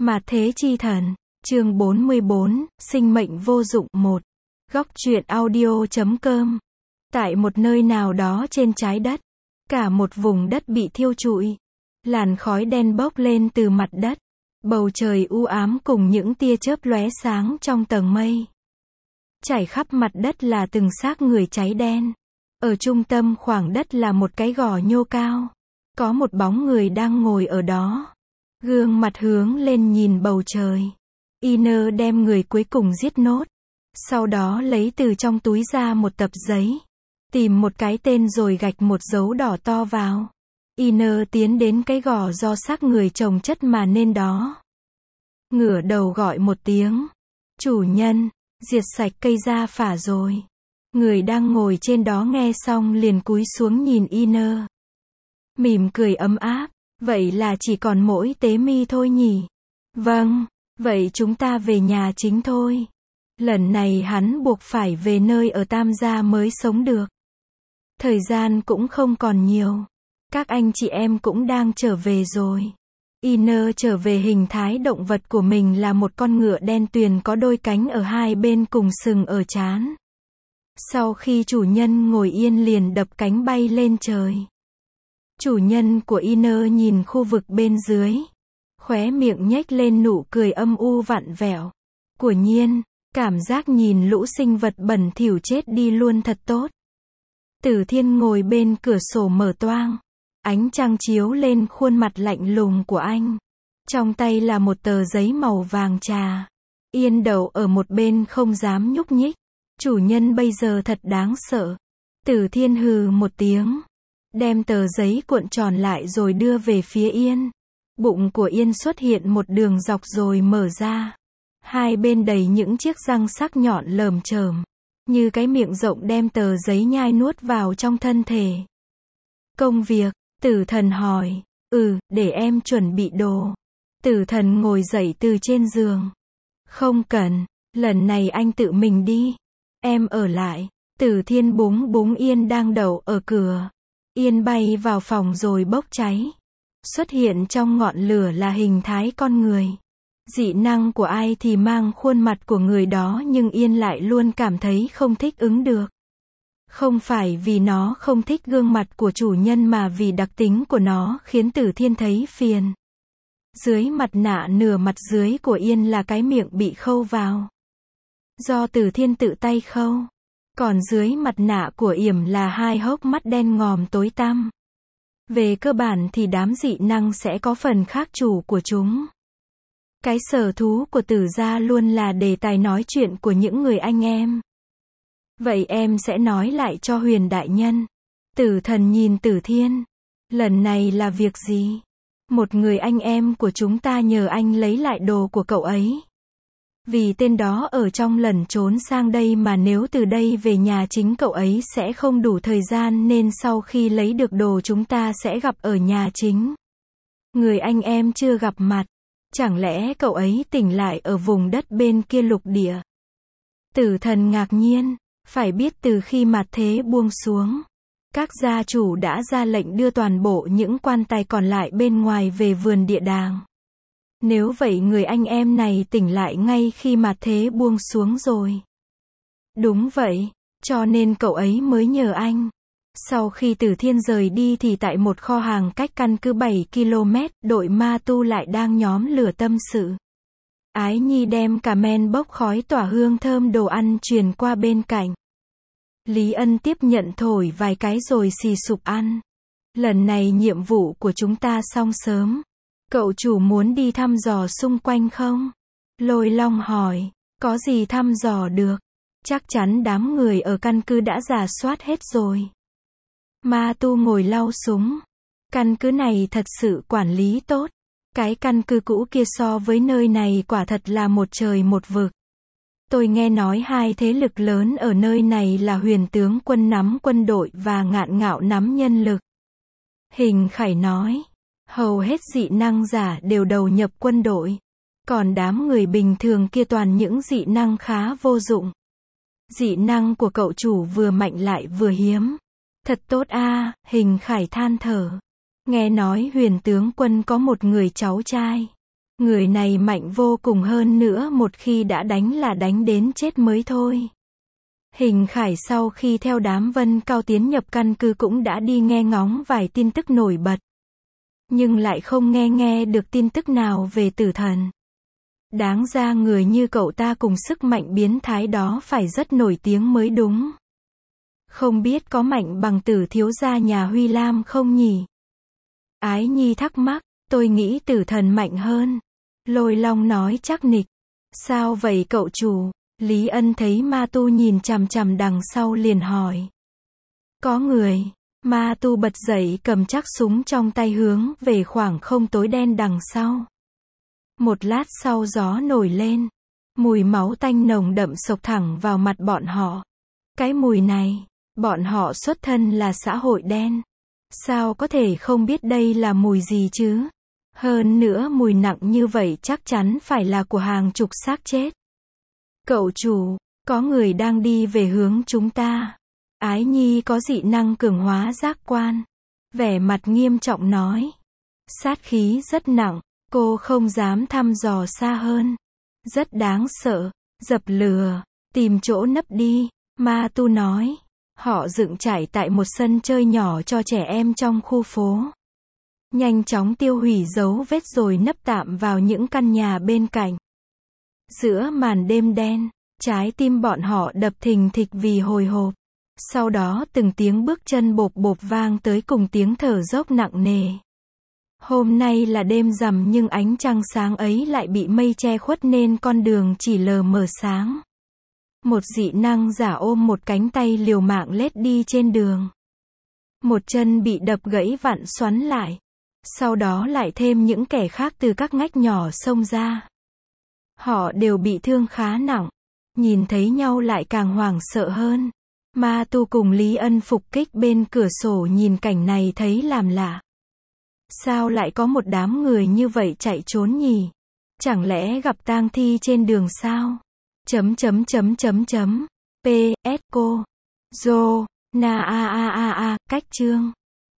Mạt thế chi thần, chương 44, sinh mệnh vô dụng 1. Góc truyện audio.com. Tại một nơi nào đó trên trái đất, cả một vùng đất bị thiêu trụi. Làn khói đen bốc lên từ mặt đất. Bầu trời u ám cùng những tia chớp lóe sáng trong tầng mây. Trải khắp mặt đất là từng xác người cháy đen. Ở trung tâm khoảng đất là một cái gò nhô cao. Có một bóng người đang ngồi ở đó. Gương mặt hướng lên nhìn bầu trời. Iner đem người cuối cùng giết nốt. Sau đó lấy từ trong túi ra một tập giấy. Tìm một cái tên rồi gạch một dấu đỏ to vào. Iner tiến đến cái gò do xác người chồng chất mà nên đó. Ngửa đầu gọi một tiếng. Chủ nhân, diệt sạch cây gia phả rồi. Người đang ngồi trên đó nghe xong liền cúi xuống nhìn Iner. Mỉm cười ấm áp. Vậy là chỉ còn mỗi Tế Mi thôi nhỉ? Vâng, vậy chúng ta về nhà chính thôi. Lần này hắn buộc phải về nơi ở Tam gia mới sống được. Thời gian cũng không còn nhiều. Các anh chị em cũng đang trở về rồi. Iner trở về hình thái động vật của mình là một con ngựa đen tuyền có đôi cánh ở hai bên cùng sừng ở trán. Sau khi chủ nhân ngồi yên liền đập cánh bay lên trời. Chủ nhân của Iner nhìn khu vực bên dưới. Khóe miệng nhếch lên nụ cười âm u vặn vẹo. Của nhiên, cảm giác nhìn lũ sinh vật bẩn thỉu chết đi luôn thật tốt. Tử Thiên ngồi bên cửa sổ mở toang. Ánh trăng chiếu lên khuôn mặt lạnh lùng của anh. Trong tay là một tờ giấy màu vàng trà. Yên đậu ở một bên không dám nhúc nhích. Chủ nhân bây giờ thật đáng sợ. Tử Thiên hừ một tiếng. Đem tờ giấy cuộn tròn lại rồi đưa về phía Yên. Bụng của Yên xuất hiện một đường dọc rồi mở ra. Hai bên đầy những chiếc răng sắc nhọn lởm chởm. Như cái miệng rộng đem tờ giấy nhai nuốt vào trong thân thể. Công việc, Tử Thần hỏi. Để em chuẩn bị đồ. Tử Thần ngồi dậy từ trên giường. Không cần, lần này anh tự mình đi. Em ở lại. Tử Thiên búng búng Yên đang đậu ở cửa. Yên bay vào phòng rồi bốc cháy. Xuất hiện trong ngọn lửa là hình thái con người. Dị năng của ai thì mang khuôn mặt của người đó nhưng Yên lại luôn cảm thấy không thích ứng được. Không phải vì nó không thích gương mặt của chủ nhân mà vì đặc tính của nó khiến Tử Thiên thấy phiền. Dưới mặt nạ nửa mặt dưới của Yên là cái miệng bị khâu vào. Do Tử Thiên tự tay khâu. Còn dưới mặt nạ của Yểm là hai hốc mắt đen ngòm tối tăm. Về cơ bản thì đám dị năng sẽ có phần khác chủ của chúng. Cái sở thú của Tử gia luôn là đề tài nói chuyện của những người anh em. Vậy em sẽ nói lại cho Huyền đại nhân. Tử Thần nhìn Tử Thiên. Lần này là việc gì? Một người anh em của chúng ta nhờ anh lấy lại đồ của cậu ấy. Vì tên đó ở trong lẩn trốn sang đây mà nếu từ đây về nhà chính cậu ấy sẽ không đủ thời gian nên sau khi lấy được đồ chúng ta sẽ gặp ở nhà chính. Người anh em chưa gặp mặt. Chẳng lẽ cậu ấy tỉnh lại ở vùng đất bên kia lục địa? Tử Thần ngạc nhiên. Phải biết từ khi mạt thế buông xuống, các gia chủ đã ra lệnh đưa toàn bộ những quan tài còn lại bên ngoài về vườn địa đàng. Nếu vậy người anh em này tỉnh lại ngay khi mạt thế buông xuống rồi. Đúng vậy, cho nên cậu ấy mới nhờ anh. Sau khi Tử Thiên rời đi thì tại một kho hàng cách căn cứ 7 km, đội ma tu lại đang nhóm lửa tâm sự. Ái Nhi đem cả men bốc khói tỏa hương thơm đồ ăn truyền qua bên cạnh. Lý Ân tiếp nhận thổi vài cái rồi xì sụp ăn. Lần này nhiệm vụ của chúng ta xong sớm. Cậu chủ muốn đi thăm dò xung quanh không? Lôi Long hỏi. Có gì thăm dò được? Chắc chắn đám người ở căn cứ đã rà soát hết rồi. Ma tu ngồi lau súng. Căn cứ này thật sự quản lý tốt. Cái căn cứ cũ kia so với nơi này quả thật là một trời một vực. Tôi nghe nói hai thế lực lớn ở nơi này là Huyền tướng quân nắm quân đội và Ngạn Ngạo nắm nhân lực. Hình Khải nói. Hầu hết dị năng giả đều đầu nhập quân đội. Còn đám người bình thường kia toàn những dị năng khá vô dụng. Dị năng của cậu chủ vừa mạnh lại vừa hiếm. Thật tốt a, Hình Khải than thở. Nghe nói Huyền tướng quân có một người cháu trai. Người này mạnh vô cùng, hơn nữa một khi đã đánh là đánh đến chết mới thôi. Hình Khải sau khi theo đám Vân Cao tiến nhập căn cứ cũng đã đi nghe ngóng vài tin tức nổi bật. Nhưng lại không nghe được tin tức nào về tử thần. Đáng ra người như cậu ta cùng sức mạnh biến thái đó phải rất nổi tiếng mới đúng. Không biết có mạnh bằng Tử thiếu gia nhà Huy Lam không nhỉ? Ái Nhi thắc mắc, tôi nghĩ tử thần mạnh hơn. Lôi Long nói chắc nịch. Sao vậy cậu chủ? Lý Ân thấy Ma Tu nhìn chằm chằm đằng sau liền hỏi. Có người. Ma Tu bật dậy cầm chắc súng trong tay hướng về khoảng không tối đen đằng sau. Một lát sau gió nổi lên. Mùi máu tanh nồng đậm xộc thẳng vào mặt bọn họ. Cái mùi này, bọn họ xuất thân là xã hội đen. Sao có thể không biết đây là mùi gì chứ? Hơn nữa mùi nặng như vậy chắc chắn phải là của hàng chục xác chết. Cậu chủ, có người đang đi về hướng chúng ta. Ái Nhi có dị năng cường hóa giác quan. Vẻ mặt nghiêm trọng nói. Sát khí rất nặng, cô không dám thăm dò xa hơn. Rất đáng sợ, dập lửa, tìm chỗ nấp đi, Ma Tu nói. Họ dựng trại tại một sân chơi nhỏ cho trẻ em trong khu phố. Nhanh chóng tiêu hủy dấu vết rồi nấp tạm vào những căn nhà bên cạnh. Giữa màn đêm đen, trái tim bọn họ đập thình thịch vì hồi hộp. Sau đó từng tiếng bước chân bộp bộp vang tới cùng tiếng thở dốc nặng nề. Hôm nay là đêm rằm nhưng ánh trăng sáng ấy lại bị mây che khuất nên con đường chỉ lờ mờ sáng. Một dị năng giả ôm một cánh tay liều mạng lết đi trên đường. Một chân bị đập gãy vặn xoắn lại. Sau đó lại thêm những kẻ khác từ các ngách nhỏ xông ra. Họ đều bị thương khá nặng. Nhìn thấy nhau lại càng hoảng sợ hơn. Ma Tu cùng Lý Ân phục kích bên cửa sổ nhìn cảnh này thấy làm lạ. Sao lại có một đám người như vậy chạy trốn nhỉ? Chẳng lẽ gặp tang thi trên đường sao? P.S. Cô. Dô. Na cách chương.